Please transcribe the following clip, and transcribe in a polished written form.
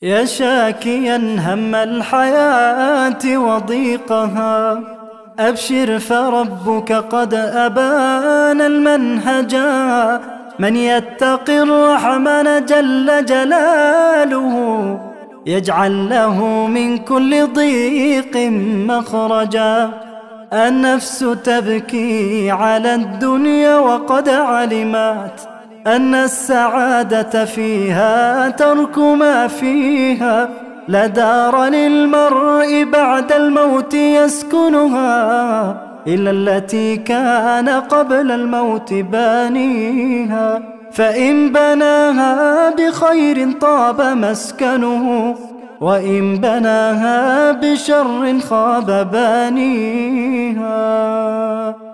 يا شاكيا هم الحياة وضيقها، أبشر فربك قد أبان المنهجا. من يتق الرحمن جل جلاله يجعل له من كل ضيق مخرجا. النفس تبكي على الدنيا وقد علمت أن السعادة فيها ترك ما فيها. لا دار للمرء بعد الموت يسكنها إلا التي كان قبل الموت بانيها. فإن بناها بخير طاب مسكنه، وإن بناها بشر خاب بانيها.